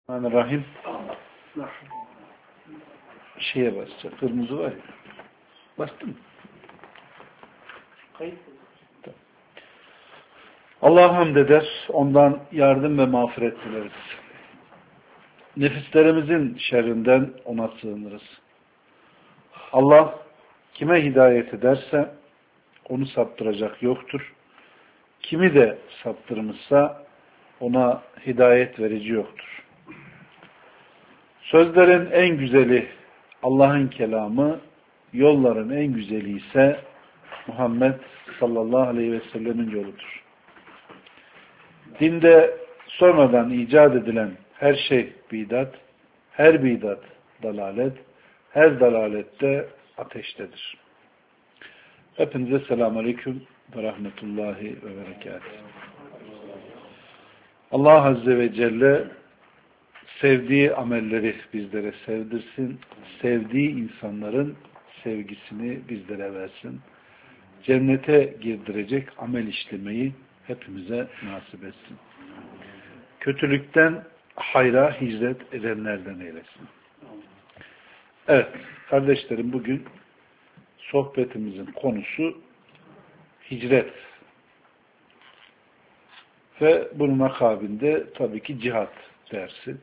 Rahim şeye basacak. Kırmızı var ya. Bastın mı? Kayıt. Allah'a hamd eder. Ondan yardım ve mağfiret dileriz. Nefislerimizin şerrinden ona sığınırız. Allah kime hidayet ederse onu saptıracak yoktur. Kimi de saptırmışsa ona hidayet verici yoktur. Sözlerin en güzeli Allah'ın kelamı, yolların en güzeli ise Muhammed sallallahu aleyhi ve sellemin yoludur. Dinde sonradan icat edilen her şey bidat, her bidat dalalet, her dalalette ateştedir. Hepinize selamun aleyküm ve rahmetullahi ve berekatuhu. Allah Azze ve Celle sevdiği amelleri bizlere sevdirsin, sevdiği insanların sevgisini bizlere versin. Cennete girdirecek amel işlemeyi hepimize nasip etsin. Kötülükten hayra hicret edenlerden eylesin. Evet, kardeşlerim, bugün sohbetimizin konusu hicret. Ve bunun akabinde tabii ki cihat dersi.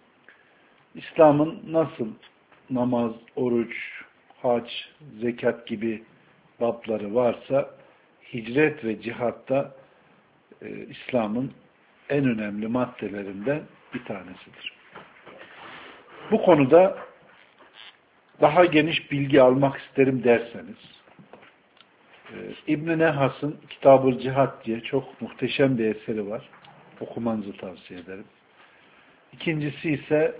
İslam'ın nasıl namaz, oruç, hac, zekat gibi babları varsa hicret ve cihatta İslam'ın en önemli maddelerinden bir tanesidir. Bu konuda daha geniş bilgi almak isterim derseniz İbn-i Nehas'ın Kitab-ül Cihad diye çok muhteşem bir eseri var. Okumanızı tavsiye ederim. İkincisi ise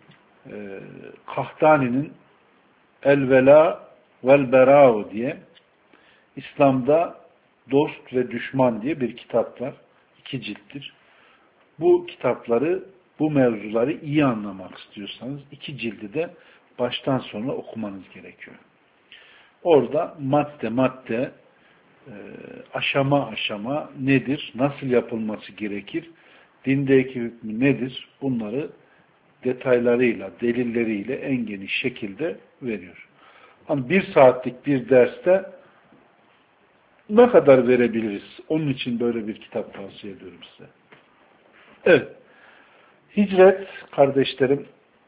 Kahtani'nin El-Vela vel-Bera'u diye İslam'da dost ve düşman diye bir kitap var. 2 cilttir. Bu kitapları, bu mevzuları iyi anlamak istiyorsanız 2 cildi de baştan sona okumanız gerekiyor. Orada madde madde, aşama aşama nedir, nasıl yapılması gerekir, dindeki hükmü nedir, bunları detaylarıyla, delilleriyle en geniş şekilde veriyor. Hani 1 saatlik bir derste ne kadar verebiliriz? Onun için böyle bir kitap tavsiye ediyorum size. Evet. Hicret, kardeşlerim,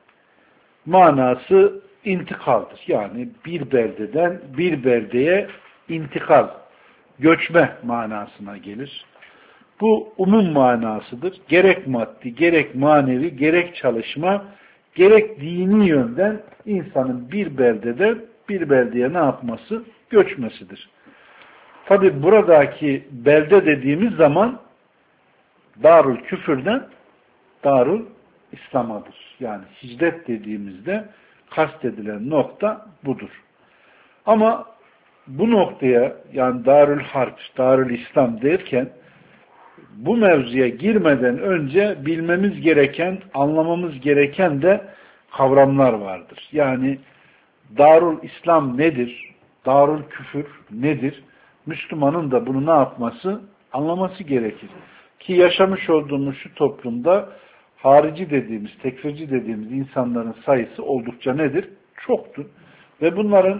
manası intikaldır. Yani bir beldeden bir beldeye intikal, göçme manasına gelir. Bu umum manasıdır. Gerek maddi, gerek manevi, gerek çalışma, gerek dini yönden insanın bir beldeden bir beldeye ne yapması? Göçmesidir. Tabi buradaki belde dediğimiz zaman Darül Küfür'den Darül İslam'adır. Yani hicret dediğimizde kastedilen nokta budur. Ama bu noktaya, yani Darül Harp, Darül İslam derken bu mevzuya girmeden önce bilmemiz gereken, anlamamız gereken de kavramlar vardır. Yani Darül İslam nedir? Darül Küfür nedir? Müslümanın da bunu ne yapması? Anlaması gerekir. Ki yaşamış olduğumuz şu toplumda harici dediğimiz, tekfirci dediğimiz insanların sayısı oldukça nedir? Çoktur. Ve bunların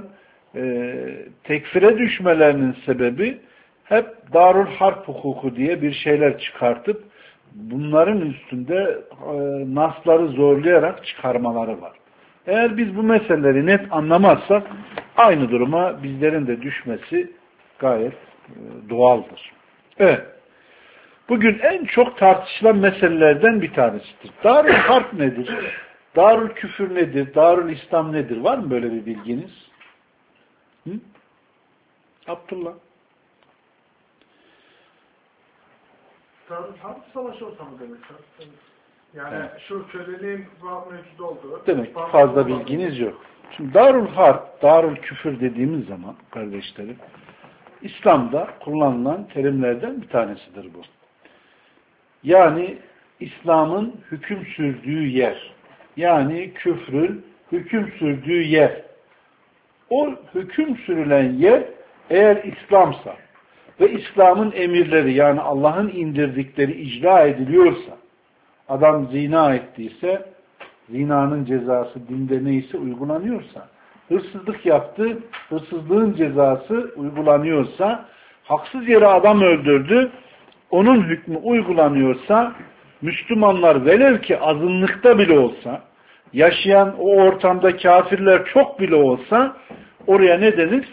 tekfire düşmelerinin sebebi hep Darül Harp hukuku diye bir şeyler çıkartıp bunların üstünde nasları zorlayarak çıkarmaları var. Eğer biz bu meseleleri net anlamazsak aynı duruma bizlerin de düşmesi gayet doğaldır. Evet. Bugün en çok tartışılan meselelerden bir tanesidir. Darül Harp nedir? Darül Küfür nedir? Darül İslam nedir? Var mı böyle bir bilginiz? Hı? Abdullah. Darül Harp savaş ortamı demek. Yani evet. Şu köleliğin mevcut olduğu. Demek ki fazla bilginiz yok. Şimdi Darül Harp, Darül Küfür dediğimiz zaman kardeşlerim, İslam'da kullanılan terimlerden bir tanesidir bu. Yani İslam'ın hüküm sürdüğü yer. Yani küfrün hüküm sürdüğü yer. O hüküm sürülen yer eğer İslam'sa ve İslam'ın emirleri, yani Allah'ın indirdikleri icra ediliyorsa, adam zina ettiyse, zinanın cezası dinde neyse uygulanıyorsa, hırsızlık yaptı, hırsızlığın cezası uygulanıyorsa, haksız yere adam öldürdü, onun hükmü uygulanıyorsa, Müslümanlar velev ki azınlıkta bile olsa, yaşayan o ortamda kafirler çok bile olsa, oraya ne denir?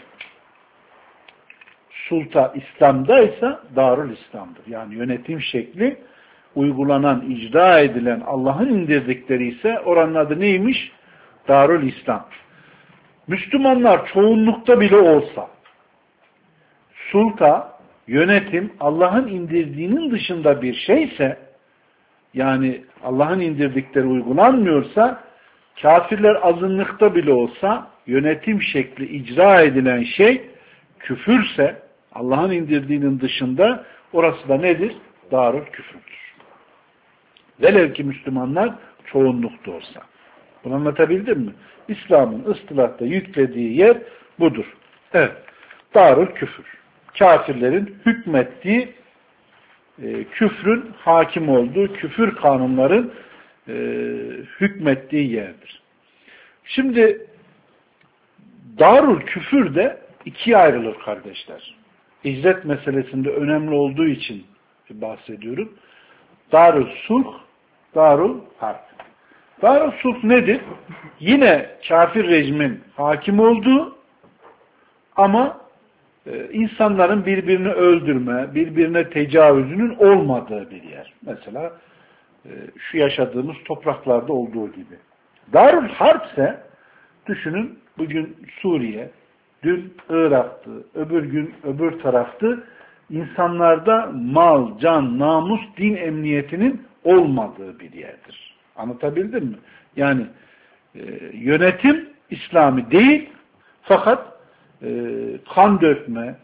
Sulta İslam'daysa Darül İslam'dır. Yani yönetim şekli uygulanan, icra edilen Allah'ın indirdikleri ise oranın adı neymiş? Darül İslam. Müslümanlar çoğunlukta bile olsa sulta, yönetim Allah'ın indirdiğinin dışında bir şeyse, yani Allah'ın indirdikleri uygulanmıyorsa, kafirler azınlıkta bile olsa yönetim şekli icra edilen şey küfürse, Allah'ın indirdiğinin dışında, orası da nedir? Darül küfürdür. Velev ki Müslümanlar çoğunlukta olsa. Bunu anlatabildim mi? İslam'ın ıstılahta yüklediği yer budur. Evet. Darül küfür. Kafirlerin hükmettiği, küfrün hakim olduğu, küfür kanunların hükmettiği yerdir. Şimdi darül küfür de ikiye ayrılır kardeşler. İzzet meselesinde önemli olduğu için bahsediyorum. Darül sulh, darül harp. Darül sulh nedir? Yine kafir rejimin hakim olduğu ama insanların birbirini öldürme, birbirine tecavüzünün olmadığı bir yer. Mesela şu yaşadığımız topraklarda olduğu gibi. Darül harp ise düşünün, bugün Suriye, dün Irak'tı, öbür gün öbür taraftı. İnsanlarda mal, can, namus, din emniyetinin olmadığı bir yerdir. Anlatabildim mi? Yani yönetim İslami değil, fakat kan dökme,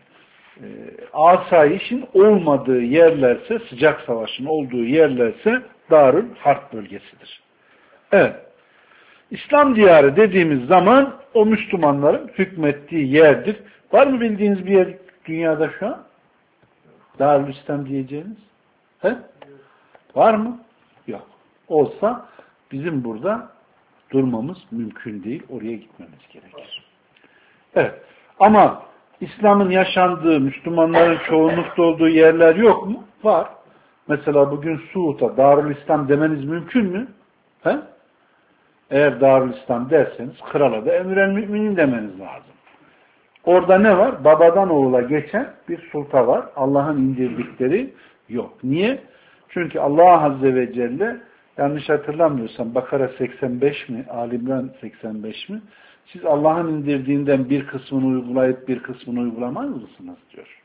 asayişin olmadığı yerlerse, sıcak savaşın olduğu yerlerse Darül Harp bölgesidir. Evet. İslam diyarı dediğimiz zaman o Müslümanların hükmettiği yerdir. Var mı bildiğiniz bir yer dünyada şu an? Darül İslam diyeceğiniz? He? Var mı? Yok. Olsa bizim burada durmamız mümkün değil. Oraya gitmemiz gerekir. Evet. Ama İslam'ın yaşandığı, Müslümanların çoğunlukta olduğu yerler yok mu? Var. Mesela bugün Suud'a Darül İslam demeniz mümkün mü? He? Eğer Darül İslam derseniz krala da Emir el Müminin demeniz lazım. Orada ne var? Babadan oğula geçen bir sulta var. Allah'ın indirdikleri yok. Niye? Çünkü Allah Azze ve Celle, yanlış hatırlamıyorsam Bakara 85 mi? Ali İmran 85 mi? Siz Allah'ın indirdiğinden bir kısmını uygulayıp bir kısmını uygulamaz mısınız diyor.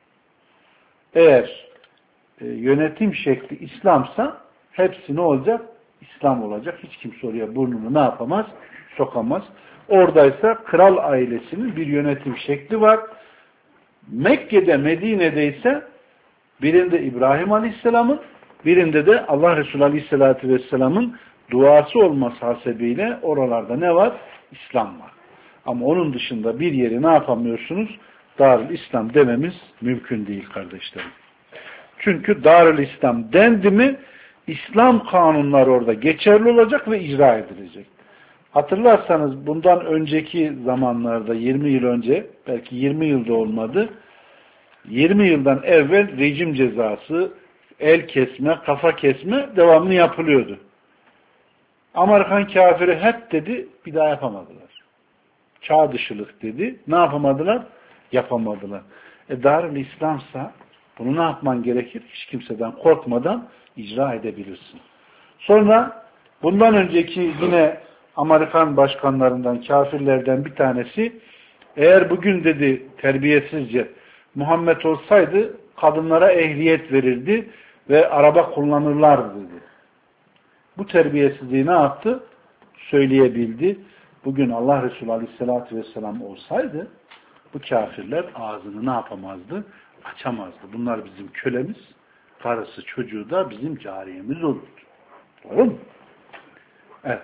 Eğer yönetim şekli İslam'sa hepsi ne olacak? İslam olacak. Hiç kimse oraya burnunu ne yapamaz? Sokamaz. Oradaysa kral ailesinin bir yönetim şekli var. Mekke'de, Medine'de ise birinde İbrahim Aleyhisselam'ın, birinde de Allah Resulü Aleyhisselatü Vesselam'ın duası olması hasebiyle oralarda ne var? İslam var. Ama onun dışında bir yeri ne yapamıyorsunuz? Darül İslam dememiz mümkün değil kardeşlerim. Çünkü Darül İslam dendi mi İslam kanunları orada geçerli olacak ve icra edilecek. Hatırlarsanız bundan önceki zamanlarda 20 yıl önce, belki 20 yılda olmadı, 20 yıldan evvel rejim cezası, el kesme, kafa kesme devamlı yapılıyordu. Amerikan kafiri hep dedi, bir daha yapamadılar. Çağ dışılık dedi, ne yapamadılar? Yapamadılar. Darül İslam'sa bunu ne yapman gerekir? Hiç kimseden korkmadan icra edebilirsin. Sonra bundan önceki yine Amerikan başkanlarından, kafirlerden bir tanesi, eğer bugün dedi terbiyesizce Muhammed olsaydı kadınlara ehliyet verirdi ve araba kullanırlardı dedi. Bu terbiyesizliği ne yaptı? Söyleyebildi. Bugün Allah Resulü Aleyhisselatü Vesselam olsaydı bu kafirler ağzını ne yapamazdı? Açamazdı. Bunlar bizim kölemiz, karısı çocuğu da bizim cariyemiz olurdu. Doğru mu? Evet.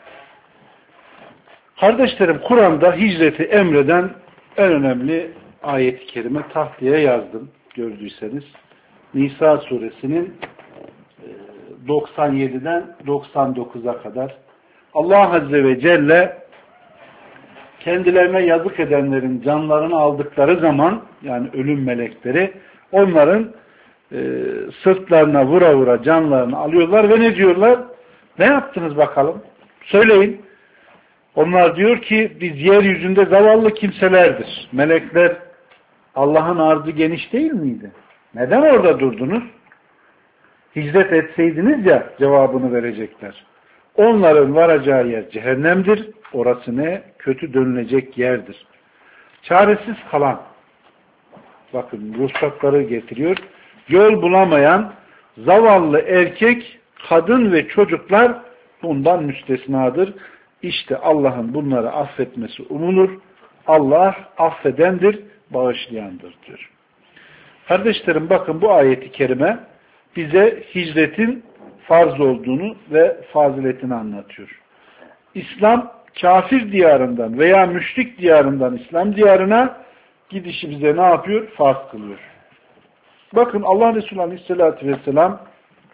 Kardeşlerim, Kur'an'da hicreti emreden en önemli ayet-i kerime tahtaya yazdım. Gördüyseniz Nisa suresinin 97'den 99'a kadar Allah Azze ve Celle kendilerine yazık edenlerin canlarını aldıkları zaman, yani ölüm melekleri, onların sırtlarına vura vura canlarını alıyorlar ve ne diyorlar? Ne yaptınız bakalım? Söyleyin. Onlar diyor ki biz yeryüzünde zavallı kimselerdir. Melekler, Allah'ın arzı geniş değil miydi? Neden orada durdunuz? Hicret etseydiniz ya cevabını verecekler. Onların varacağı yer cehennemdir. Orası ne? Kötü dönülecek yerdir. Çaresiz kalan, bakın ruhsatları getiriyor. Yol bulamayan zavallı erkek, kadın ve çocuklar bundan müstesnadır. İşte Allah'ın bunları affetmesi umulur. Allah affedendir, bağışlayandır diyor. Kardeşlerim bakın bu ayeti kerime bize hicretin farz olduğunu ve faziletini anlatıyor. İslam kafir diyarından veya müşrik diyarından İslam diyarına gidişi bize ne yapıyor? Farz kılıyor. Bakın Allah Resulü Aleyhisselatü Vesselam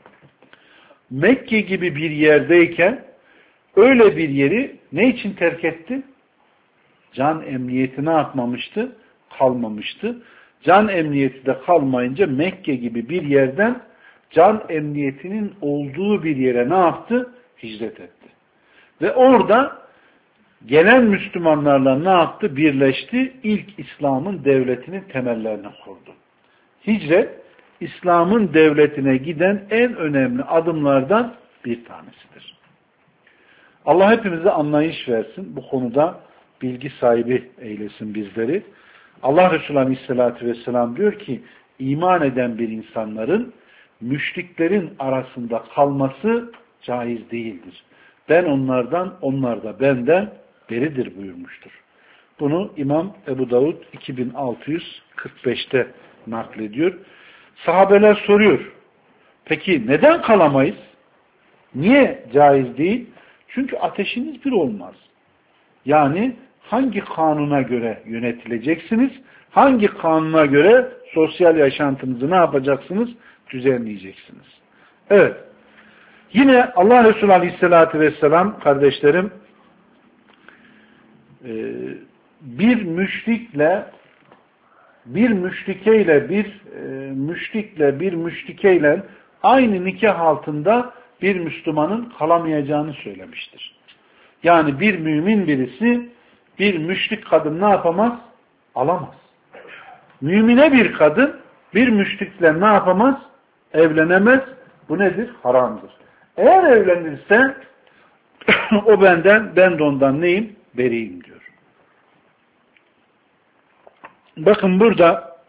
Mekke gibi bir yerdeyken öyle bir yeri ne için terk etti? Can emniyeti ne yapmamıştı? Kalmamıştı. Can emniyeti de kalmayınca Mekke gibi bir yerden can emniyetinin olduğu bir yere ne yaptı? Hicret etti. Ve orada gelen Müslümanlarla ne yaptı? Birleşti. İlk İslam'ın devletinin temellerini kurdu. Hicret, İslam'ın devletine giden en önemli adımlardan bir tanesidir. Allah hepimize anlayış versin. Bu konuda bilgi sahibi eylesin bizleri. Allah Resulü Aleyhisselatü Vesselam diyor ki, iman eden bir insanların müşriklerin arasında kalması caiz değildir. Ben onlardan, onlar da benden beridir buyurmuştur. Bunu İmam Ebu Davud 2645'te naklediyor. Sahabeler soruyor. Peki neden kalamayız? Niye caiz değil? Çünkü ateşiniz bir olmaz. Yani hangi kanuna göre yönetileceksiniz? Hangi kanuna göre sosyal yaşantınızı ne yapacaksınız? Düzenleyeceksiniz. Evet. Yine Allah Resulü Aleyhisselatü Vesselam kardeşlerim bir müşrikeyle aynı nikah altında bir Müslümanın kalamayacağını söylemiştir. Yani bir mümin birisi bir müşrik kadın ne yapamaz? Alamaz. Mümine bir kadın bir müşrikle ne yapamaz? Evlenemez. Bu nedir? Haramdır. Eğer evlenirse o benden, ben de ondan neyim? Beriyim diyor. Bakın burada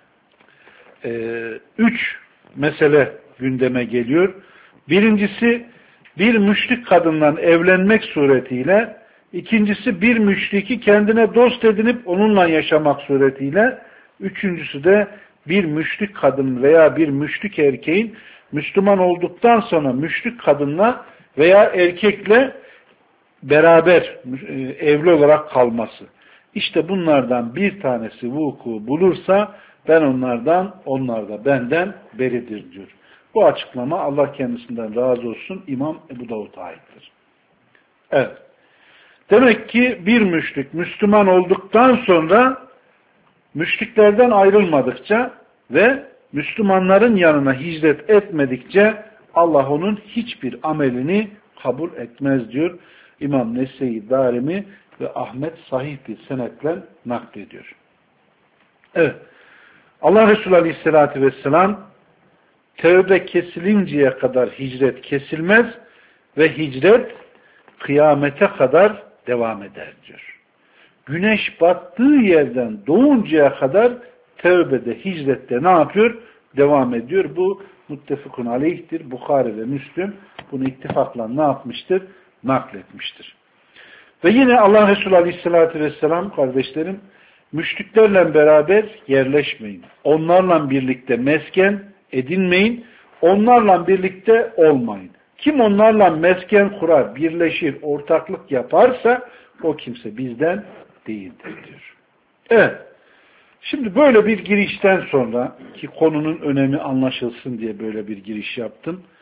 3 mesele gündeme geliyor. Birincisi bir müşrik kadından evlenmek suretiyle, ikincisi bir müşriki kendine dost edinip onunla yaşamak suretiyle, üçüncüsü de bir müşrik kadın veya bir müşrik erkeğin Müslüman olduktan sonra müşrik kadınla veya erkekle beraber evli olarak kalması. İşte bunlardan bir tanesi vuku bulursa ben onlardan, onlar da benden beridir diyor. Bu açıklama Allah kendisinden razı olsun İmam Ebu Davud'a aittir. Evet. Demek ki bir müşrik Müslüman olduktan sonra müşriklerden ayrılmadıkça ve Müslümanların yanına hicret etmedikçe Allah onun hiçbir amelini kabul etmez diyor. İmam Nese'yi, Darimi ve Ahmet sahih bir senetle naklediyor. Evet. Allah Resulü Aleyhisselatü Vesselam tevbe kesilinceye kadar hicret kesilmez ve hicret kıyamete kadar devam eder diyor. Güneş battığı yerden doğuncaya kadar tevbede, hicrette ne yapıyor? Devam ediyor. Bu muttefakun aleyhtir. Bukhari ve Müslüm bunu ittifakla ne yapmıştır? Nakletmiştir. Ve yine Allah Resulü Aleyhisselatü Vesselam kardeşlerim, müşriklerle beraber yerleşmeyin. Onlarla birlikte mesken edinmeyin. Onlarla birlikte olmayın. Kim onlarla mesken kurar, birleşir, ortaklık yaparsa o kimse bizden değildir diyor. Evet. Şimdi böyle bir girişten sonra ki konunun önemi anlaşılsın diye böyle bir giriş yaptım.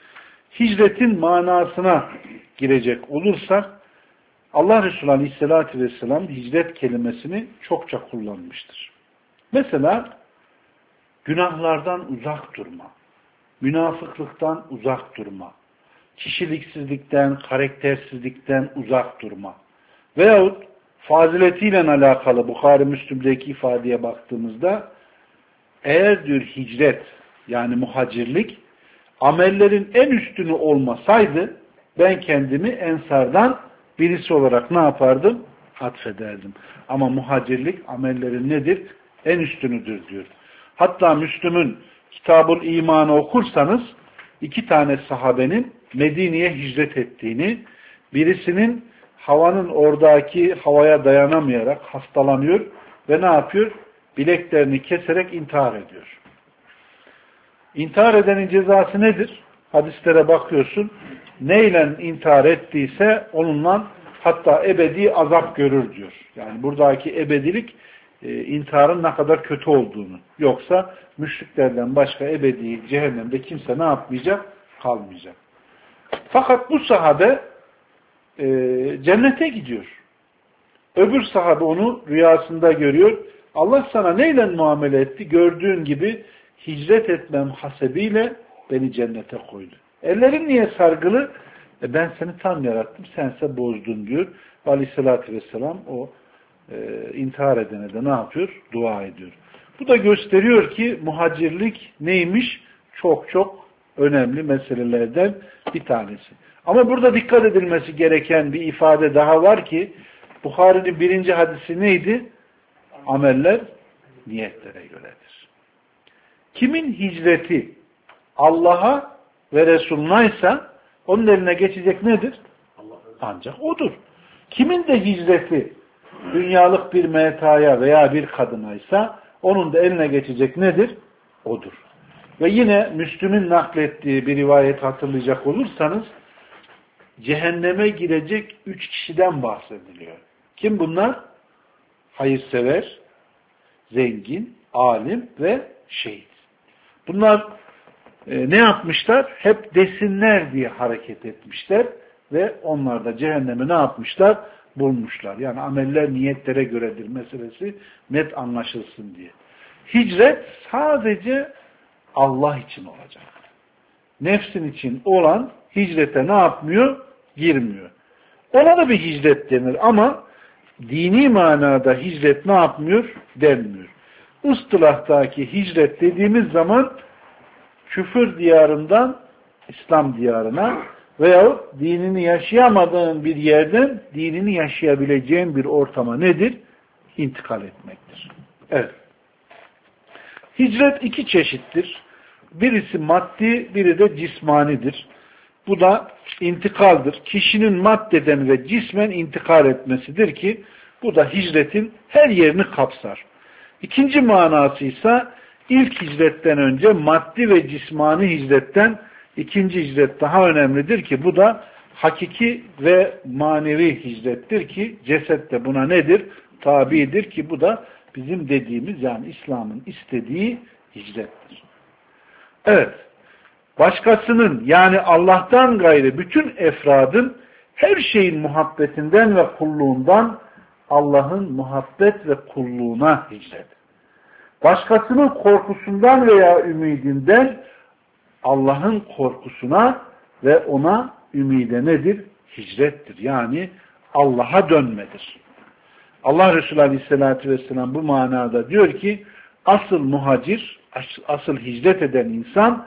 hicretin manasına girecek olursak, Allah Resulü Aleyhisselatü Vesselam hicret kelimesini çokça kullanmıştır. Mesela günahlardan uzak durma, münafıklıktan uzak durma, kişiliksizlikten, karaktersizlikten uzak durma veyahut faziletiyle alakalı Bukhari Müslim'deki ifadeye baktığımızda eğer diyor hicret yani muhacirlik amellerin en üstünü olmasaydı ben kendimi ensardan birisi olarak ne yapardım? Atfederdim. Ama muhacirlik amellerin nedir? En üstünüdür diyor. Hatta Müslüm'ün Kitab-ül İman'ı okursanız 2 tane sahabenin Medine'ye hicret ettiğini, birisinin havanın oradaki havaya dayanamayarak hastalanıyor ve ne yapıyor? Bileklerini keserek intihar ediyor. İntihar edenin cezası nedir? Hadislere bakıyorsun. Neyle intihar ettiyse onunla hatta ebedi azap görür diyor. Yani buradaki ebedilik intiharın ne kadar kötü olduğunu. Yoksa müşriklerden başka ebedi cehennemde kimse ne yapmayacak? Kalmayacak. Fakat bu sahabe cennete gidiyor. Öbür sahabe onu rüyasında görüyor. Allah sana neyle muamele etti? Gördüğün gibi hicret etmem hasebiyle beni cennete koydu. Ellerin niye sargılı? Ben seni tam yarattım, sense bozdun diyor. Aleyhissalatü vesselam o intihar edene de ne yapıyor? Dua ediyor. Bu da gösteriyor ki muhacirlik neymiş? Çok çok önemli meselelerden bir tanesi. Ama burada dikkat edilmesi gereken bir ifade daha var ki Bukhari'nin 1. hadisi neydi? Ameller niyetlere göredir. Kimin hicreti Allah'a ve Resul'naysa onun eline geçecek nedir? Ancak odur. Kimin de hicreti dünyalık bir metaya veya bir kadınaysa onun da eline geçecek nedir? Odur. Ve yine Müslüm'ün naklettiği bir rivayet hatırlayacak olursanız cehenneme girecek 3 kişiden bahsediliyor. Kim bunlar? Hayırsever, zengin, alim ve şehit. Bunlar ne yapmışlar? Hep desinler diye hareket etmişler ve onlar da cehennemi ne yapmışlar? Bulmuşlar. Yani ameller niyetlere göredir meselesi net anlaşılsın diye. Hicret sadece Allah için olacak. Nefsin için olan hicrete ne yapmıyor? Girmiyor. Ona da bir hicret denir ama dini manada hicret ne yapmıyor? Denmiyor. Istilahtaki hicret dediğimiz zaman küfür diyarından İslam diyarına veyahut dinini yaşayamadığın bir yerden dinini yaşayabileceğin bir ortama nedir? İntikal etmektir. Evet. Hicret 2 çeşittir. Birisi maddi, biri de cismanidir. Bu da intikaldır. Kişinin maddeden ve cismen intikal etmesidir ki bu da hicretin her yerini kapsar. İkinci manası ise ilk hicretten önce maddi ve cismani hicretten ikinci hicret daha önemlidir ki bu da hakiki ve manevi hicrettir ki ceset de buna nedir? Tabidir ki bu da bizim dediğimiz yani İslam'ın istediği hicrettir. Evet. Başkasının yani Allah'tan gayrı bütün efradın her şeyin muhabbetinden ve kulluğundan Allah'ın muhabbet ve kulluğuna hicret. Başkasının korkusundan veya ümidinden Allah'ın korkusuna ve ona ümide nedir? Hicrettir. Yani Allah'a dönmedir. Allah Resulü Aleyhisselatü Vesselam bu manada diyor ki asıl muhacir, asıl hicret eden insan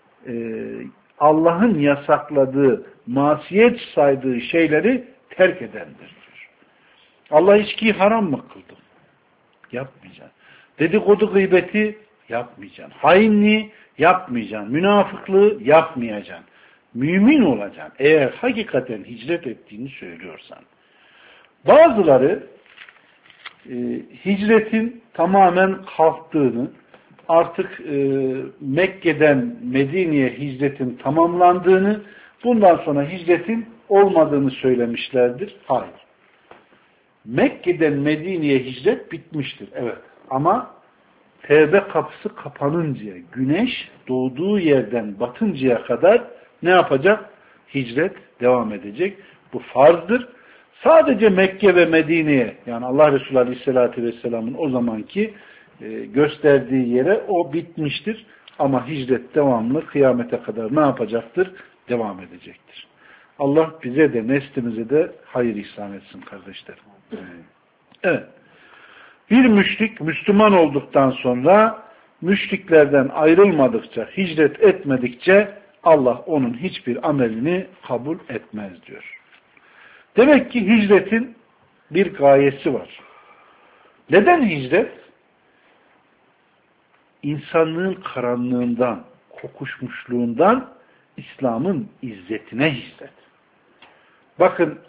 Allah'ın yasakladığı, masiyet saydığı şeyleri terk edendir diyor. Allah içkiyi haram mı kıldı? Yapmayacaksın. Dedikodu gıybeti yapmayacaksın. Hainliği yapmayacaksın. Münafıklığı yapmayacaksın. Mümin olacaksın. Eğer hakikaten hicret ettiğini söylüyorsan. Bazıları hicretin tamamen kalktığını, artık Mekke'den Medine'ye hicretin tamamlandığını, bundan sonra hicretin olmadığını söylemişlerdir. Hayır. Mekke'den Medine'ye hicret bitmiştir. Evet. Ama tevbe kapısı kapanıncaya, güneş doğduğu yerden batıncaya kadar ne yapacak? Hicret devam edecek. Bu farzdır. Sadece Mekke ve Medine'ye, yani Allah Resulü Aleyhisselatü Vesselam'ın o zamanki gösterdiği yere o bitmiştir. Ama hicret devamlı kıyamete kadar ne yapacaktır? Devam edecektir. Allah bize de neslimize de hayır ihsan etsin kardeşlerim. Evet. Bir müşrik Müslüman olduktan sonra müşriklerden ayrılmadıkça, hicret etmedikçe Allah onun hiçbir amelini kabul etmez diyor. Demek ki hicretin bir gayesi var. Neden hicret? İnsanlığın karanlığından, kokuşmuşluğundan İslam'ın izzetine hicret. Bakın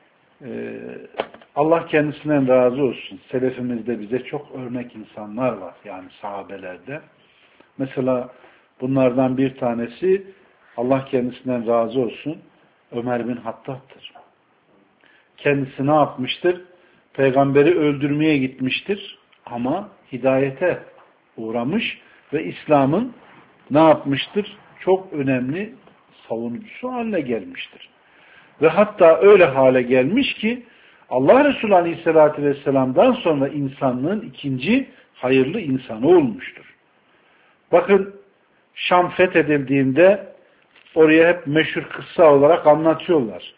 Allah kendisinden razı olsun. Selefimizde bize çok örnek insanlar var. Yani sahabelerde. Mesela bunlardan bir tanesi Allah kendisinden razı olsun Ömer bin Hattab'tır. Kendisi ne yapmıştır? Peygamberi öldürmeye gitmiştir. Ama hidayete uğramış ve İslam'ın ne yapmıştır? Çok önemli savunucusu haline gelmiştir. Ve hatta öyle hale gelmiş ki Allah Resulü Aleyhisselatü Vesselam'dan sonra insanlığın ikinci hayırlı insanı olmuştur. Bakın Şam fethedildiğinde oraya hep meşhur kıssa olarak anlatıyorlar.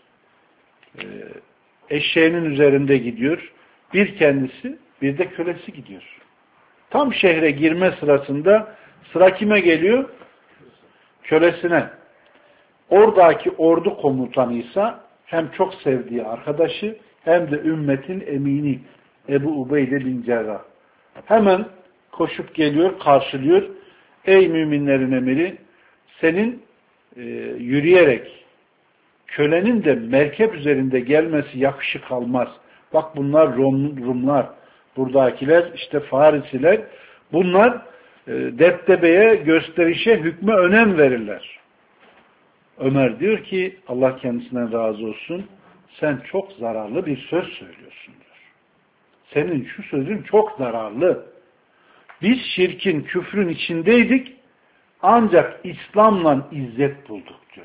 Eşeğinin üzerinde gidiyor. Bir kendisi, bir de kölesi gidiyor. Tam şehre girme sırasında sıra kime geliyor? Kölesine. Oradaki ordu komutanıysa hem çok sevdiği arkadaşı hem de ümmetin emini Ebu Ubeyde bin Cerrah. Hemen koşup geliyor, karşılıyor. Ey müminlerin emiri, senin yürüyerek kölenin de merkep üzerinde gelmesi yakışık almaz. Bak bunlar Rumlar, buradakiler işte Farisiler. Bunlar deptebeye, gösterişe, hükme önem verirler. Ömer diyor ki Allah kendisinden razı olsun, sen çok zararlı bir söz söylüyorsun diyor. Senin şu sözün çok zararlı. Biz şirkin, küfrün içindeydik ancak İslam'la izzet bulduk diyor.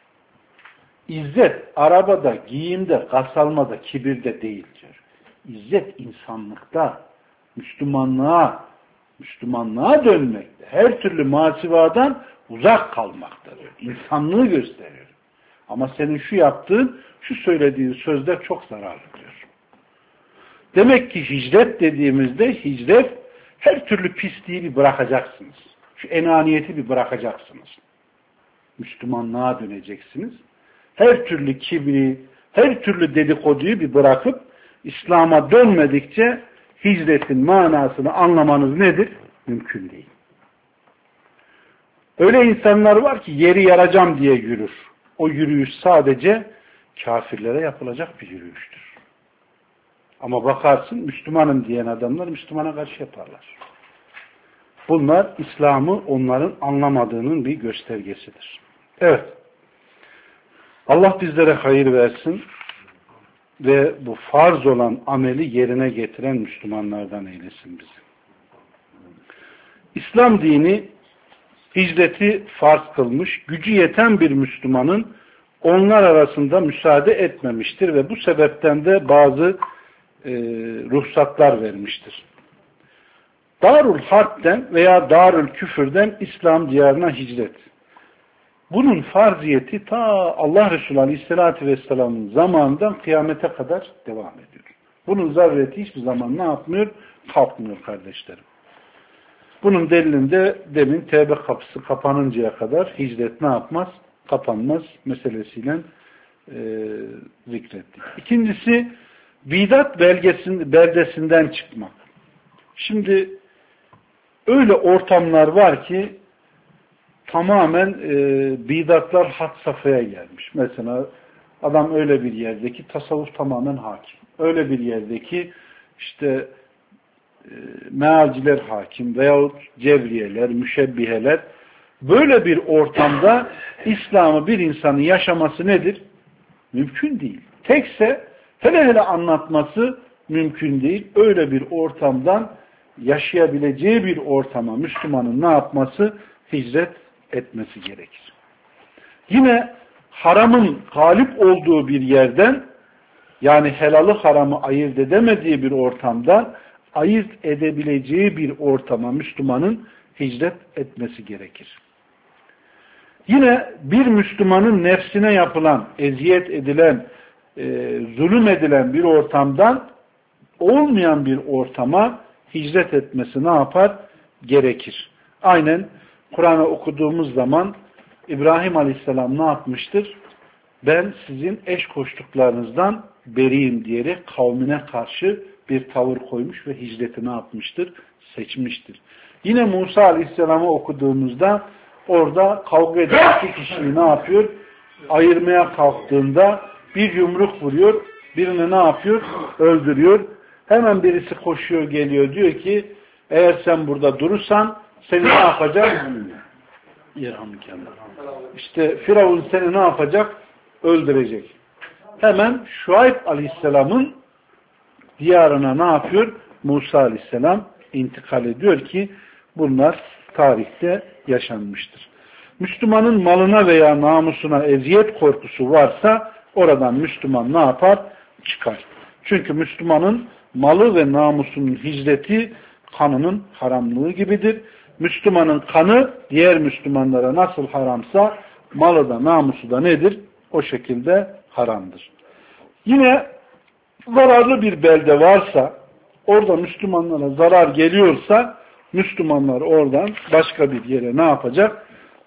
İzzet arabada, giyimde, gaz almada, kibirde değil diyor. İzzet insanlıkta, Müslümanlığa dönmekte, her türlü masivadan uzak kalmakta diyor. İnsanlığı gösteriyor. Ama senin şu yaptığın, şu söylediğin sözler çok zararlı diyor. Demek ki hicret dediğimizde hicret her türlü pisliği bir bırakacaksınız. Şu enaniyeti bir bırakacaksınız. Müslümanlığa döneceksiniz. Her türlü kibri, her türlü dedikoduyu bir bırakıp İslam'a dönmedikçe hicretin manasını anlamanız nedir? Mümkün değil. Öyle insanlar var ki yeri yaracağım diye yürür. O yürüyüş sadece kafirlere yapılacak bir yürüyüştür. Ama bakarsın Müslümanım diyen adamlar Müslümana karşı yaparlar. Bunlar İslam'ı onların anlamadığının bir göstergesidir. Evet. Allah bizlere hayır versin ve bu farz olan ameli yerine getiren Müslümanlardan eylesin bizi. İslam dini hicreti farz kılmış, gücü yeten bir Müslümanın onlar arasında müsaade etmemiştir ve bu sebepten de bazı ruhsatlar vermiştir. Darul Harp'ten veya Darül Küfür'den İslam diyarına hicret. Bunun farziyeti ta Allah Resulü Aleyhisselatü Vesselam'ın zamanından kıyamete kadar devam ediyor. Bunun zarureti hiçbir zaman ne yapmıyor? Kalkmıyor kardeşlerim. Bunun delilinde demin tevbe kapısı kapanıncaya kadar hicret ne yapmaz? Kapanmaz meselesiyle zikrettik. İkincisi bidat beldesinden çıkmak. Şimdi öyle ortamlar var ki tamamen bidatlar had safhaya gelmiş. Mesela adam öyle bir yerdeki tasavvuf tamamen hakim. Öyle bir yerdeki işte mealciler hakim veyahut cevriyeler, müşebbiheler böyle bir ortamda İslam'ı bir insanın yaşaması nedir? Mümkün değil. Tekse hele anlatması mümkün değil. Öyle bir ortamdan yaşayabileceği bir ortama Müslümanın ne yapması? Hicret etmesi gerekir. Yine haramın galip olduğu bir yerden, yani helalı haramı ayırt edemediği bir ortamdan ayırt edebileceği bir ortama Müslümanın hicret etmesi gerekir. Yine bir Müslümanın nefsine yapılan, eziyet edilen, zulüm edilen bir ortamdan olmayan bir ortama hicret etmesi ne yapar? Gerekir. Aynen Kur'an'ı okuduğumuz zaman İbrahim Aleyhisselam ne yapmıştır? Ben sizin eş koştuklarınızdan beriyim diyerek kavmine karşı bir tavır koymuş ve hicreti ne yapmıştır? Seçmiştir. Yine Musa Aleyhisselam'ı okuduğumuzda orada kavga eden iki kişiyi ne yapıyor? Ayırmaya kalktığında bir yumruk vuruyor, birini ne yapıyor? Öldürüyor. Hemen birisi koşuyor geliyor, diyor ki eğer sen burada durursan seni ne yapacak? İşte Firavun seni ne yapacak? Öldürecek. Hemen Şuayb Aleyhisselam'ın diyarına ne yapıyor? Musa Aleyhisselam intikal ediyor ki bunlar tarihte yaşanmıştır. Müslümanın malına veya namusuna eziyet korkusu varsa oradan Müslüman ne yapar? Çıkar. Çünkü Müslümanın malı ve namusunun hicreti kanının haramlığı gibidir. Müslümanın kanı diğer Müslümanlara nasıl haramsa malı da namusu da nedir? O şekilde haramdır. Yine zararlı bir belde varsa, orada Müslümanlara zarar geliyorsa Müslümanlar oradan başka bir yere ne yapacak?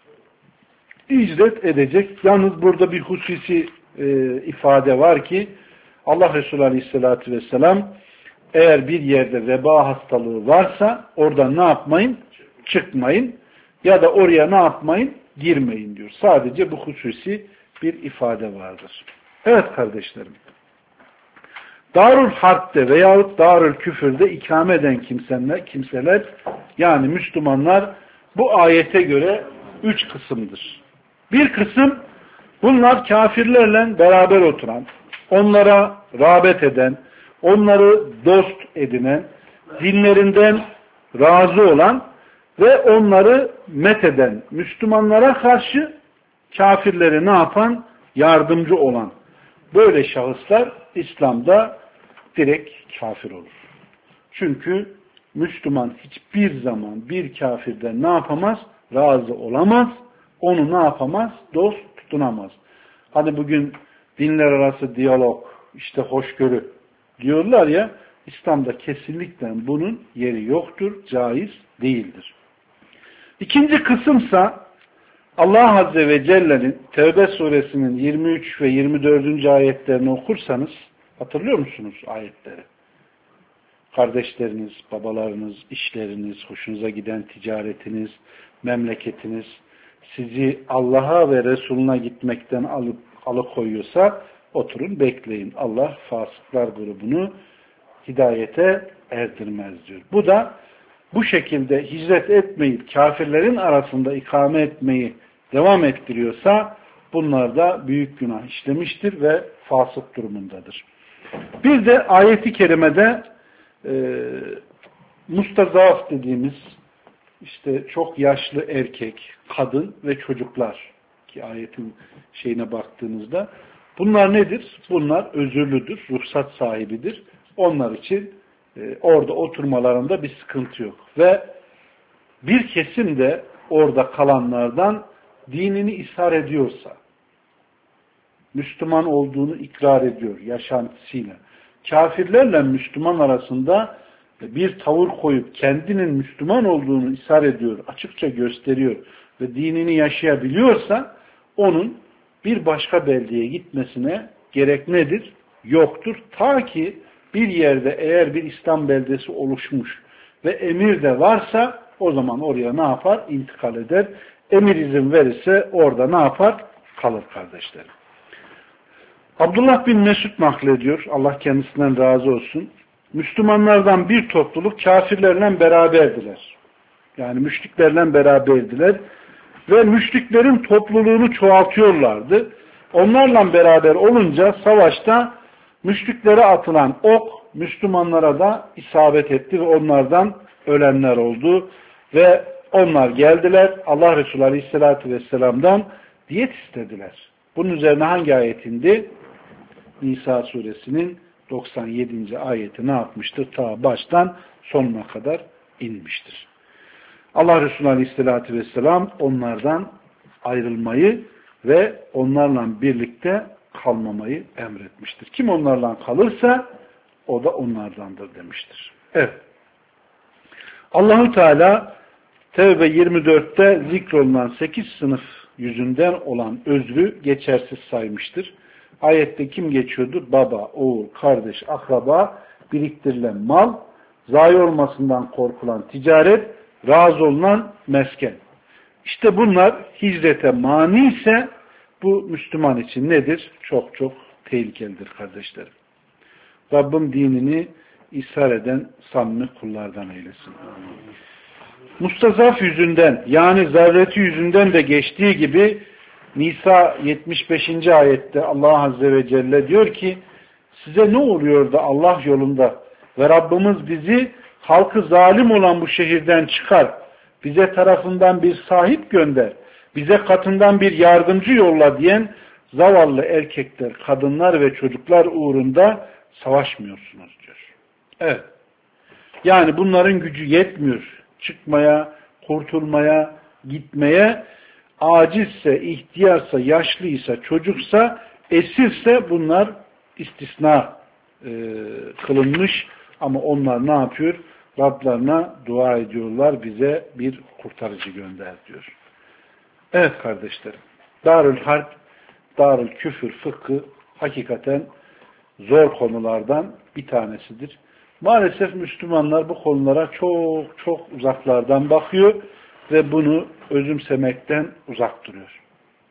Hicret edecek. Yalnız burada bir hususi ifade var ki Allah Resulü Aleyhisselatü Vesselam eğer bir yerde veba hastalığı varsa oradan ne yapmayın? Çıkmayın. Ya da oraya ne yapmayın? Girmeyin diyor. Sadece bu hususi bir ifade vardır. Evet kardeşlerim. Darül Harp'te veyahut Darül Küfür'de ikame eden kimseler yani Müslümanlar bu ayete göre 3 kısımdır. Bir kısım bunlar kafirlerle beraber oturan, onlara rağbet eden, onları dost edinen, dinlerinden razı olan ve onları metheden, Müslümanlara karşı kafirleri ne yapan? Yardımcı olan. Böyle şahıslar İslam'da direkt kafir olur. Çünkü Müslüman hiçbir zaman bir kafirden ne yapamaz? Razı olamaz. Onu ne yapamaz? Dost tutunamaz. Hani bugün dinler arası diyalog, işte hoşgörü diyorlar ya, İslam'da kesinlikle bunun yeri yoktur, caiz değildir. İkinci kısımsa Allah Azze ve Celle'nin Tevbe suresinin 23 ve 24. ayetlerini okursanız, hatırlıyor musunuz ayetleri? Kardeşleriniz, babalarınız, işleriniz, hoşunuza giden ticaretiniz, memleketiniz sizi Allah'a ve Resulüne gitmekten alıkoyuyorsa oturun bekleyin. Allah fasıklar grubunu hidayete erdirmez diyor. Bu da bu şekilde hicret etmeyip kafirlerin arasında ikame etmeyi devam ettiriyorsa bunlar da büyük günah işlemiştir ve fasık durumundadır. Bir de ayeti kerimede mustazaf dediğimiz işte çok yaşlı erkek, kadın ve çocuklar ki ayetin şeyine baktığınızda bunlar nedir? Bunlar özürlüdür, ruhsat sahibidir. Onlar için orada oturmalarında bir sıkıntı yok. Ve bir kesim de orada kalanlardan dinini ishar ediyorsa, Müslüman olduğunu ikrar ediyor yaşantısıyla, kafirlerle Müslüman arasında bir tavır koyup kendinin Müslüman olduğunu ishar ediyor, açıkça gösteriyor ve dinini yaşayabiliyorsa onun bir başka beldeye gitmesine gerek nedir? Yoktur. Ta ki bir yerde eğer bir İslam beldesi oluşmuş ve emir de varsa o zaman oraya ne yapar? İntikal eder. Emir izin verirse orada ne yapar? Kalır kardeşlerim. Abdullah bin Mesud naklediyor. Allah kendisinden razı olsun. Müslümanlardan bir topluluk kafirlerle beraberdiler. Yani müşriklerle beraberdiler. Ve müşriklerin topluluğunu çoğaltıyorlardı. Onlarla beraber olunca savaşta müşriklere atılan ok Müslümanlara da isabet etti ve onlardan ölenler oldu. Ve onlar geldiler Allah Resulü Aleyhisselatü Vesselam'dan Diyet istediler. Bunun üzerine hangi ayet indi? Nisa suresinin 97. ayeti ne yapmıştır? Ta baştan sonuna kadar inmiştir. Allah Resulü Aleyhisselatü Vesselam onlardan ayrılmayı ve onlarla birlikte kalmamayı emretmiştir. Kim onlarla kalırsa o da onlardandır demiştir. Evet. Allah-u Teala Tevbe 24'te zikrolunan 8 sınıf yüzünden olan özrü geçersiz saymıştır. Ayette kim geçiyordu? Baba, oğul, kardeş, akraba, biriktirilen mal, zayi olmasından korkulan ticaret, razı olunan mesken. İşte bunlar hicrete mani ise bu Müslüman için nedir? Çok çok tehlikelidir kardeşlerim. Rabbim dinini ishar eden samimi kullardan eylesin. Mustazaf yüzünden yani zarreti yüzünden de geçtiği gibi Nisa 75. ayette Allah Azze ve Celle diyor ki size ne oluyor da Allah yolunda ve Rabbimiz bizi halkı zalim olan bu şehirden çıkar. Bize tarafından bir sahip gönder. Bize katından bir yardımcı yolla diyen zavallı erkekler, kadınlar ve çocuklar uğrunda savaşmıyorsunuz diyor. Evet. Yani bunların gücü yetmiyor. Çıkmaya, kurtulmaya, gitmeye, acizse, ihtiyarsa, yaşlıysa, çocuksa, esirse bunlar istisna kılınmış ama onlar ne yapıyor? Rablarına dua ediyorlar, bize bir kurtarıcı gönder diyor. Evet kardeşlerim, Darül Harp, Darül Küfür fıkhı hakikaten zor konulardan bir tanesidir. Maalesef Müslümanlar bu konulara çok çok uzaklardan bakıyor ve bunu özümsemekten uzak duruyor.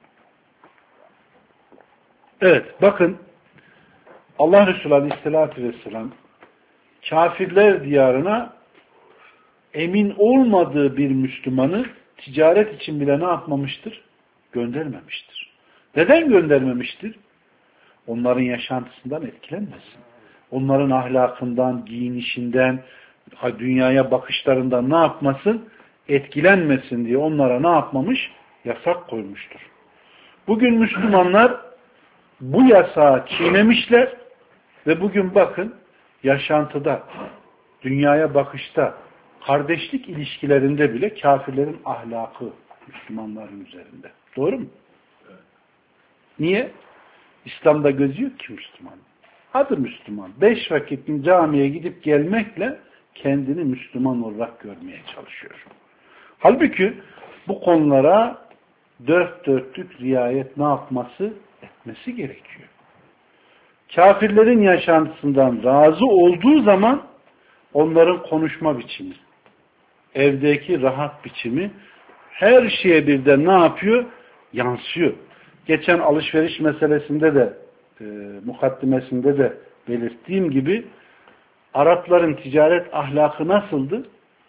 Evet, bakın Allah Resulü Aleyhisselatü Vesselam kafirler diyarına emin olmadığı bir Müslümanı ticaret için bile ne yapmamıştır? Göndermemiştir. Neden göndermemiştir? Onların yaşantısından etkilenmesin. Onların ahlakından, giyinişinden, dünyaya bakışlarından ne yapmasın? Etkilenmesin diye onlara ne yapmamış? Yasak koymuştur. Bugün Müslümanlar bu yasağı çiğnemişler ve bugün bakın yaşantıda, dünyaya bakışta, kardeşlik ilişkilerinde bile kafirlerin ahlakı Müslümanların üzerinde. Doğru mu? Evet. Niye? İslam'da gözü yok ki Müslüman. Adı Müslüman. 5 vakit camiye gidip gelmekle kendini Müslüman olarak görmeye çalışıyor. Halbuki bu konulara dört dörtlük riayet ne yapması? Etmesi gerekiyor. Kafirlerin yaşantısından razı olduğu zaman onların konuşma biçimi, evdeki rahat biçimi her şeye birden ne yapıyor? Yansıyor. Geçen alışveriş meselesinde de mukaddimesinde de belirttiğim gibi Arapların ticaret ahlakı nasıldı?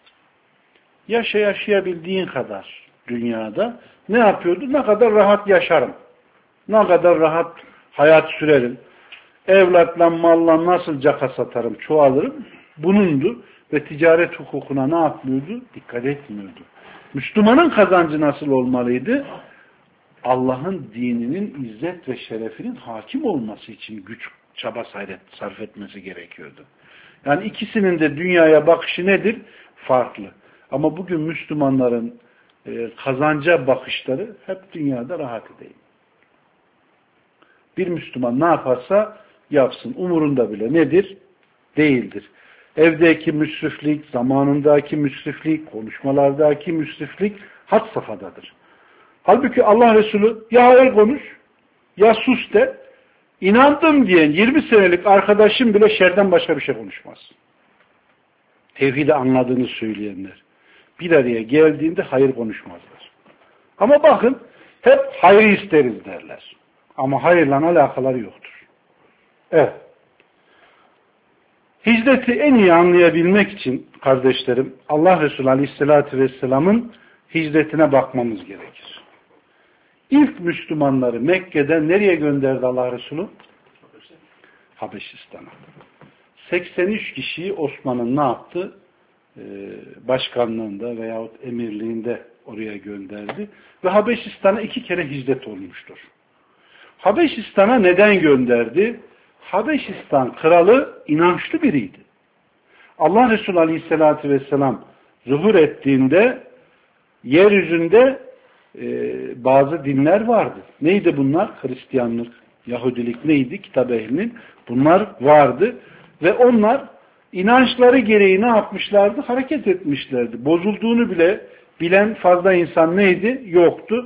Yaşayabildiğin kadar dünyada ne yapıyordu? Ne kadar rahat yaşarım. Ne kadar rahat hayat sürerim. Evlatla malla nasıl caka satarım, çoğalırım. Bunundu ve ticaret hukukuna ne yapmıyordu? Dikkat etmiyordu. Müslümanın kazancı nasıl olmalıydı? Allah'ın dininin izzet ve şerefinin hakim olması için güç, çaba sarf etmesi gerekiyordu. Yani ikisinin de dünyaya bakışı nedir? Farklı. Ama bugün Müslümanların kazanca bakışları hep dünyada rahat edeyim. Bir Müslüman ne yaparsa yapsın. Umurunda bile nedir? Değildir. Evdeki müsriflik, zamanındaki müsriflik, konuşmalardaki müsriflik had safhadadır. Halbuki Allah Resulü ya hayır konuş, ya sus de, inandım diyen 20 senelik arkadaşım bile şerden başka bir şey konuşmaz. Tevhidi anladığını söyleyenler bir araya geldiğinde hayır konuşmazlar. Ama bakın hep hayır isteriz derler. Ama hayırla alakaları yoktur. Evet. Hicreti en iyi anlayabilmek için kardeşlerim Allah Resulü Aleyhisselatü Vesselam'ın hicretine bakmamız gerekir. İlk Müslümanları Mekke'den nereye gönderdi Allah Resulü? Habeşistan'a. 83 kişiyi Osman'ın ne yaptı? Başkanlığında veyahut emirliğinde oraya gönderdi. Ve Habeşistan'a 2 kere hicret olmuştur. Habeşistan'a neden gönderdi? Habeşistan kralı inançlı biriydi. Allah Resulü Aleyhisselatü Vesselam zuhur ettiğinde yeryüzünde bazı dinler vardı. Neydi bunlar? Hristiyanlık, Yahudilik neydi? Kitap ehlinin. Bunlar vardı. Ve onlar inançları gereği ne yapmışlardı? Hareket etmişlerdi. Bozulduğunu bile bilen fazla insan neydi? Yoktu.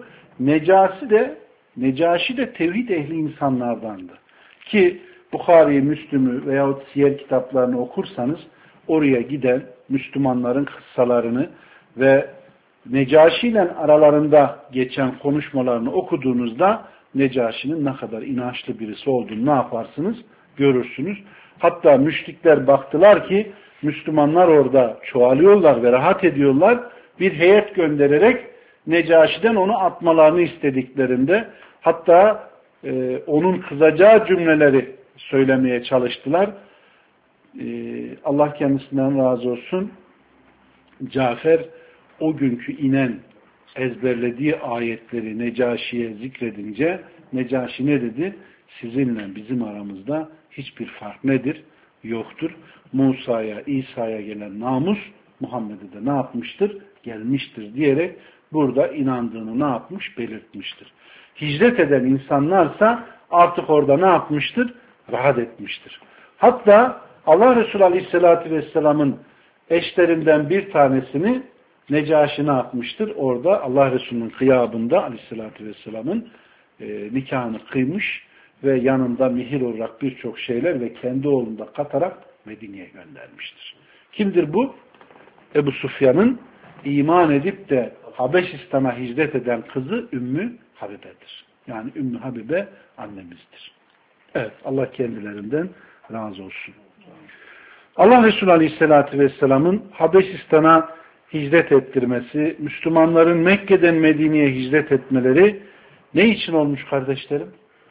Necaşi de tevhid ehli insanlardandı. Ki Bukhari'yi, Müslüm'ü veyahut siyer kitaplarını okursanız oraya giden Müslümanların kıssalarını ve Necaşi ile aralarında geçen konuşmalarını okuduğunuzda Necaşi'nin ne kadar inançlı birisi olduğunu ne yaparsınız? Görürsünüz. Hatta müşrikler baktılar ki Müslümanlar orada çoğalıyorlar ve rahat ediyorlar. Bir heyet göndererek Necaşi'den onu atmalarını istediklerinde hatta onun kızacağı cümleleri söylemeye çalıştılar. Allah kendisinden razı olsun. Cafer o günkü inen ezberlediği ayetleri Necaşi'ye zikredince Necaşi ne dedi? Sizinle bizim aramızda hiçbir fark nedir? Yoktur. Musa'ya, İsa'ya gelen namus Muhammed'e de ne yapmıştır? Gelmiştir diyerek burada inandığını ne yapmış? Belirtmiştir. Hicret eden insanlarsa artık orada ne yapmıştır? Rahat etmiştir. Hatta Allah Resulü Aleyhisselatü Vesselam'ın eşlerinden bir tanesini Necaşi ne yapmıştır? Orada Allah Resulü'nün kıyabında Aleyhisselatü Vesselam'ın nikahını kıymış ve yanında mihir olarak birçok şeyler ve kendi oğlunu da katarak Medine'ye göndermiştir. Kimdir bu? Ebu Sufyan'ın iman edip de Habeşistan'a hicret eden kızı Ümmü Habibe'dir. Yani Ümmü Habibe annemizdir. Evet, Allah kendilerinden razı olsun. Allah Resulü Aleyhisselatü Vesselam'ın Habeşistan'a hicret ettirmesi, Müslümanların Mekke'den Medine'ye hicret etmeleri ne için olmuş kardeşlerim?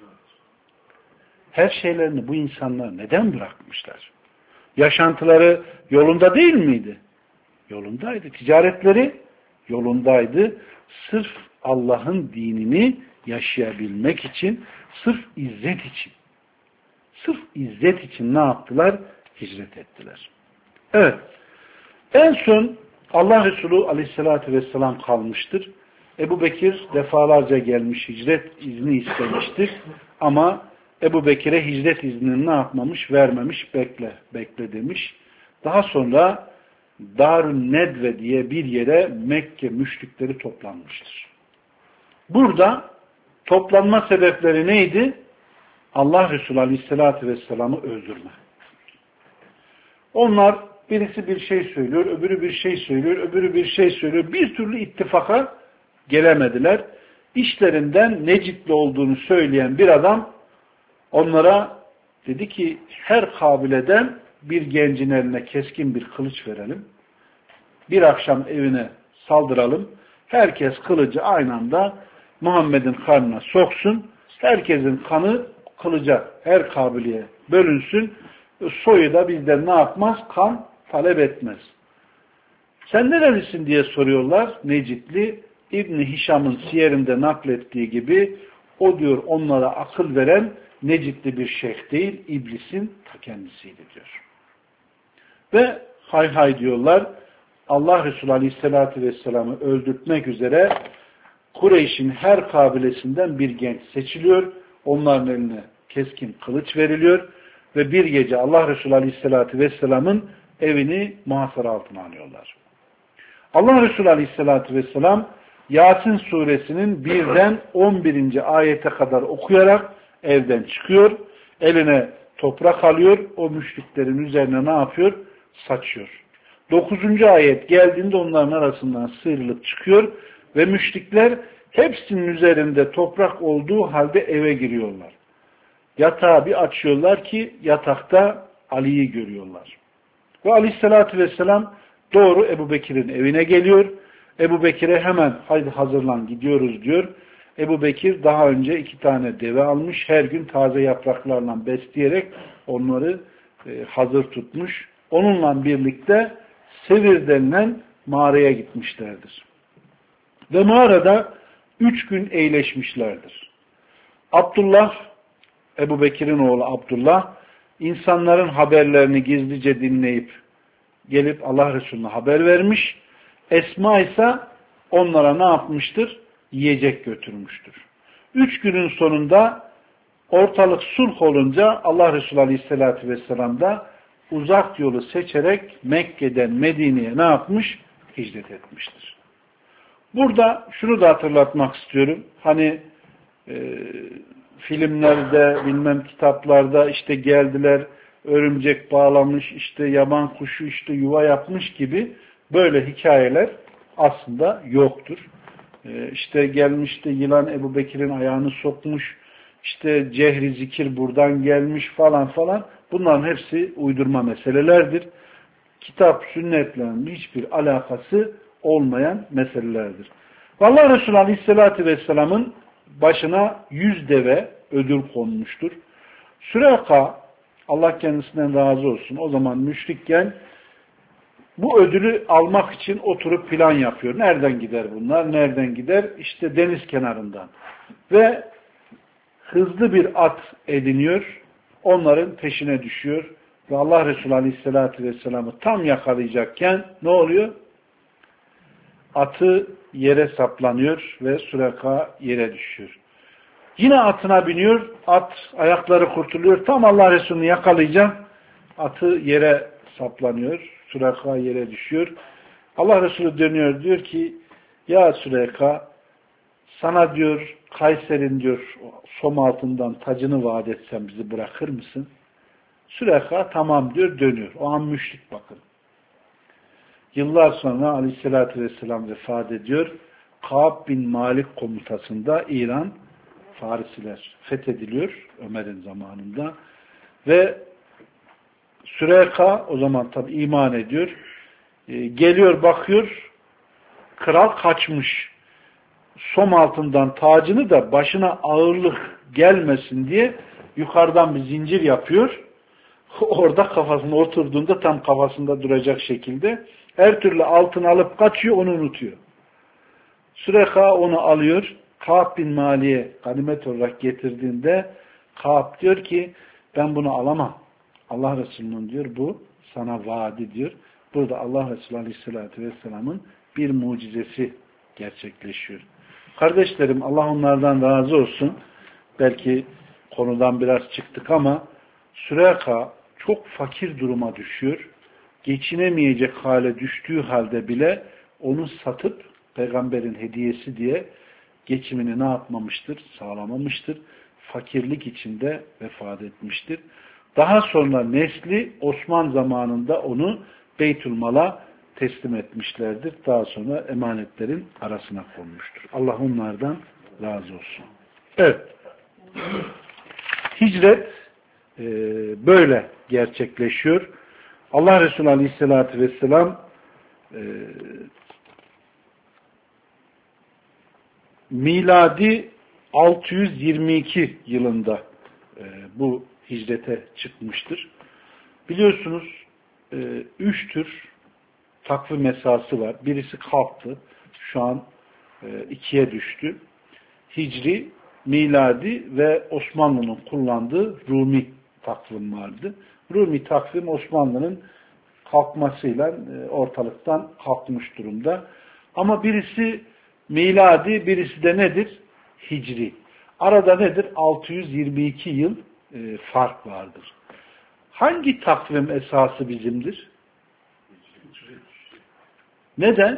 Her şeylerini bu insanlar neden bırakmışlar? Yaşantıları yolunda değil miydi? Yolundaydı. Ticaretleri yolundaydı. Sırf Allah'ın dinini yaşayabilmek için, sırf izzet için. Sırf izzet için ne yaptılar? Hicret ettiler. Evet. En son Allah Resulü Aleyhisselatü Vesselam kalmıştır. Ebu Bekir defalarca gelmiş, hicret izni istemiştir. Ama Ebu Bekir'e hicret iznini ne yapmamış? Vermemiş, bekle demiş. Daha sonra Darun Nedve diye bir yere Mekke müşrikleri toplanmıştır. Burada toplanma sebepleri neydi? Allah Resulü Aleyhisselatü Vesselam'ı öldürme. Onlar birisi bir şey söylüyor, öbürü bir şey söylüyor, öbürü bir şey söylüyor. Bir türlü ittifaka gelemediler. İşlerinden Necitli olduğunu söyleyen bir adam onlara dedi ki her kabileden bir gencin eline keskin bir kılıç verelim. Bir akşam evine saldıralım. Herkes kılıcı aynı anda Muhammed'in karnına soksun. Herkesin kanı kılıca, her kabileye bölünsün. Soyu da bizden ne yapmaz? Kan talep etmez. Sen nerelisin diye soruyorlar. Necitli İbn-i Hişam'ın siyerinde naklettiği gibi o diyor onlara akıl veren Necitli bir şeyh değil, iblisin ta kendisiydi diyor. Ve hay hay diyorlar. Allah Resulü Aleyhisselatü Vesselam'ı öldürtmek üzere Kureyş'in her kabilesinden bir genç seçiliyor. Onların eline keskin kılıç veriliyor. Ve bir gece Allah Resulü Aleyhisselatü Vesselam'ın evini muhasara altına alıyorlar. Allah Resulü Aleyhisselatü Vesselam Yasin suresinin 1'den 11. ayete kadar okuyarak evden çıkıyor. Eline toprak alıyor. O müşriklerin üzerine ne yapıyor? Saçıyor. 9. ayet geldiğinde onların arasından sıyrılıp çıkıyor ve müşrikler hepsinin üzerinde toprak olduğu halde eve giriyorlar. Yatağı bir açıyorlar ki yatakta Ali'yi görüyorlar. Ve Aleyhisselatü Vesselam doğru Ebu Bekir'in evine geliyor. Ebu Bekir'e hemen haydi hazırlan gidiyoruz diyor. Ebu Bekir daha önce 2 tane deve almış. Her gün taze yapraklarla besleyerek onları hazır tutmuş. Onunla birlikte Sevir denilen mağaraya gitmişlerdir. Ve mağarada 3 gün eğleşmişlerdir. Abdullah, Ebu Bekir'in oğlu Abdullah, insanların haberlerini gizlice dinleyip gelip Allah Resulü'ne haber vermiş. Esma ise onlara ne yapmıştır? Yiyecek götürmüştür. 3 günün sonunda ortalık sulh olunca Allah Resulü Aleyhisselatü Vesselam da uzak yolu seçerek Mekke'den Medine'ye ne yapmış? Hicret etmiştir. Burada şunu da hatırlatmak istiyorum. Hani filmlerde, bilmem kitaplarda işte geldiler, örümcek bağlamış, işte yaban kuşu işte yuva yapmış gibi böyle hikayeler aslında yoktur. İşte gelmiş de yılan Ebu Bekir'in ayağını sokmuş, işte cehri zikir buradan gelmiş falan falan. Bunların hepsi uydurma meselelerdir. Kitap, sünnetle hiçbir alakası olmayan meselelerdir. Allah Resulü Aleyhisselatü Vesselam'ın başına 100 deve ödül konmuştur. Süreyka, Allah kendisinden razı olsun, o zaman müşrikken bu ödülü almak için oturup plan yapıyor. Nereden gider bunlar? Nereden gider? İşte deniz kenarından. Ve hızlı bir at ediniyor. Onların peşine düşüyor. Ve Allah Resulü Aleyhisselatü Vesselam'ı tam yakalayacakken ne oluyor? Atı yere saplanıyor ve Süreyka yere düşüyor. Yine atına biniyor. At ayakları kurtuluyor. Tam Allah Resulü'nü yakalayacak. Atı yere saplanıyor. Süreyka yere düşüyor. Allah Resulü dönüyor. Diyor ki ya Süreyka, sana diyor Kayser'in diyor som altından tacını vaat etsem bizi bırakır mısın? Süreyka tamam diyor, dönüyor. O an müşrik bakın. Yıllar sonra Aleyhisselatü Vesselam vefat ediyor. Ka'b bin Malik komutasında İran Farisiler fethediliyor Ömer'in zamanında. Ve Süreyka o zaman tabi iman ediyor. Geliyor bakıyor, kral kaçmış. Som altından tacını da başına ağırlık gelmesin diye yukarıdan bir zincir yapıyor. Orada kafasına oturduğunda tam kafasında duracak şekilde her türlü altın alıp kaçıyor, onu unutuyor. Süreyka onu alıyor. Ka'b bin Malik'e ganimet olarak getirdiğinde Ka'b diyor ki ben bunu alamam. Allah Resulü'nün diyor bu sana vaadi diyor. Burada Allah Resulü Aleyhisselatü Vesselam'ın bir mucizesi gerçekleşiyor. Kardeşlerim, Allah onlardan razı olsun. Belki konudan biraz çıktık ama Süreyka çok fakir duruma düşüyor. Geçinemeyecek hale düştüğü halde bile onu satıp peygamberin hediyesi diye geçimini ne yapmamıştır? Sağlamamıştır. Fakirlik içinde vefat etmiştir. Daha sonra nesli Osman zamanında onu Beytülmal'a teslim etmişlerdir. Daha sonra emanetlerin arasına konmuştur. Allah onlardan razı olsun. Evet. Hicret böyle gerçekleşiyor. Allah Resulü Aleyhisselatü Vesselam miladi 622 yılında bu hicrete çıkmıştır. Biliyorsunuz 3 tür takvim esası var. Birisi kalktı. Şu an 2'ye düştü. Hicri, miladi ve Osmanlı'nın kullandığı Rumi takvim vardı. Rumi takvim Osmanlı'nın kalkmasıyla ortalıktan kalkmış durumda. Ama birisi miladi, birisi de nedir? Hicri. Arada nedir? 622 yıl fark vardır. Hangi takvim esası bizimdir? Neden?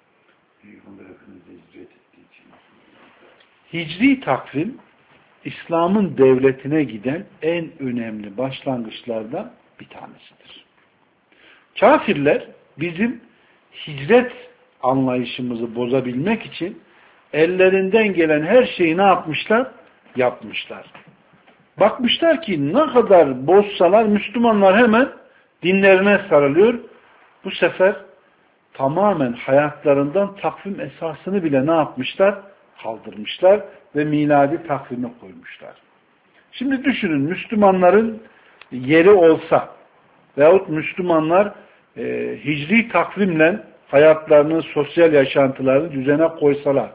Hicri takvim İslam'ın devletine giden en önemli başlangıçlardan bir tanesidir. Kafirler bizim hicret anlayışımızı bozabilmek için ellerinden gelen her şeyi ne yapmışlar? Yapmışlar. Bakmışlar ki ne kadar bozsalar Müslümanlar hemen dinlerine sarılıyor. Bu sefer tamamen hayatlarından takvim esasını bile ne yapmışlar? Kaldırmışlar ve miladi takvime koymuşlar. Şimdi düşünün, Müslümanların yeri olsa veyahut Müslümanlar hicri takvimle hayatlarını, sosyal yaşantılarını düzene koysalar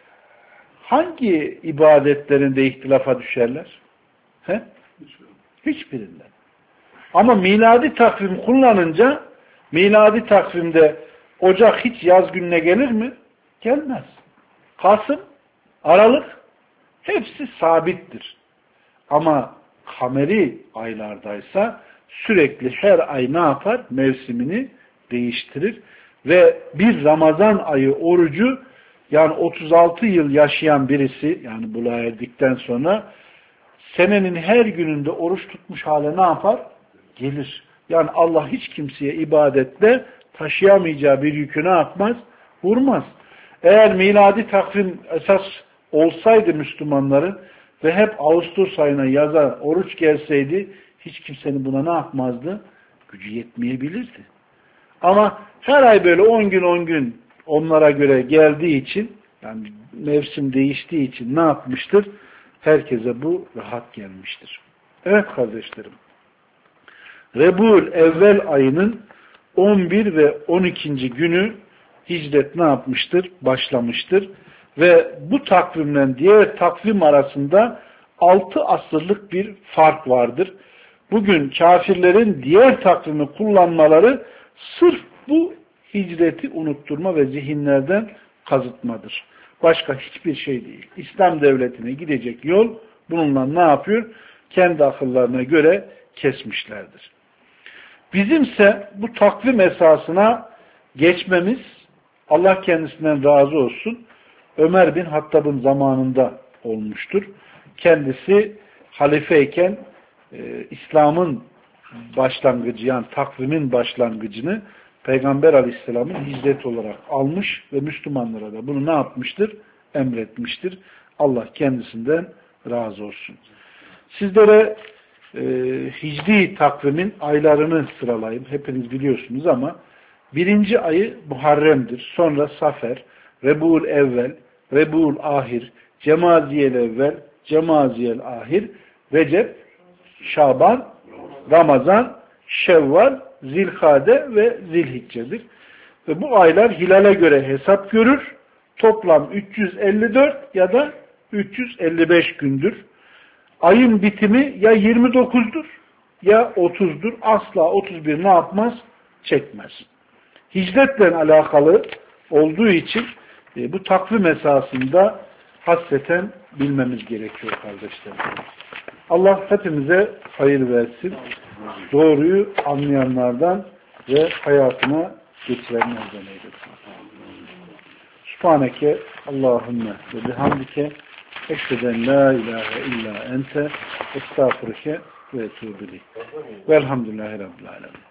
hangi ibadetlerinde ihtilafa düşerler? He? Hiçbirinde. Ama miladi takvim kullanınca miladi takvimde Ocak hiç yaz gününe gelir mi? Gelmez. Kasım, Aralık hepsi sabittir. Ama kameri aylardaysa sürekli her ay ne yapar? Mevsimini değiştirir. Ve bir Ramazan ayı orucu yani 36 yıl yaşayan birisi yani buluğa erdikten sonra senenin her gününde oruç tutmuş hale ne yapar? Gelir. Yani Allah hiç kimseye ibadetle taşıyamayacağı bir yükü ne yapmaz? Vurmaz. Eğer miladi takvim esas olsaydı Müslümanların ve hep Ağustos ayına yaza oruç gelseydi hiç kimsenin buna ne yapmazdı? Gücü yetmeyebilirdi. Ama her ay böyle 10 gün 10 gün onlara göre geldiği için yani mevsim değiştiği için ne yapmıştır? Herkese bu rahat gelmiştir. Evet kardeşlerim. Rebul evvel ayının 11 ve 12. günü hicret ne yapmıştır? Başlamıştır. Ve bu takvimle diğer takvim arasında 6 asırlık bir fark vardır. Bugün kafirlerin diğer takvimi kullanmaları sırf bu hicreti unutturma ve zihinlerden kazıtmadır. Başka hiçbir şey değil. İslam devletine gidecek yol bununla ne yapıyor? Kendi akıllarına göre kesmişlerdir. Bizimse bu takvim esasına geçmemiz Allah kendisinden razı olsun. Ömer bin Hattab'ın zamanında olmuştur. Kendisi halifeyken İslam'ın başlangıcı yani takvimin başlangıcını Peygamber Aleyhisselam'ın hicret olarak almış ve Müslümanlara da bunu ne yapmıştır? Emretmiştir. Allah kendisinden razı olsun. Sizlere hicri takvimin aylarını sıralayayım. Hepiniz biliyorsunuz ama birinci ayı Muharrem'dir. Sonra Safer, Rebul evvel, Rebul ahir, Cemaziyel evvel, Cemaziyel ahir, Recep, Şaban, Ramazan, Şevval, Zilhade ve Zilhicce'dir. Ve bu aylar hilale göre hesap görür. Toplam 354 ya da 355 gündür. Ayın bitimi ya 29'dur ya 30'dur. Asla 31 ne yapmaz? Çekmez. Hicretle alakalı olduğu için bu takvim esasında hasreten bilmemiz gerekiyor kardeşlerim. Allah hepimize hayır versin. Doğruyu anlayanlardan ve hayatına geçirenlerden eylesin. Subhaneke Allahümme ve bihamdike eşheden la ilahe illa ente estağfurike ve etûbü ileyk. Velhamdülillahi Rabbil alemin.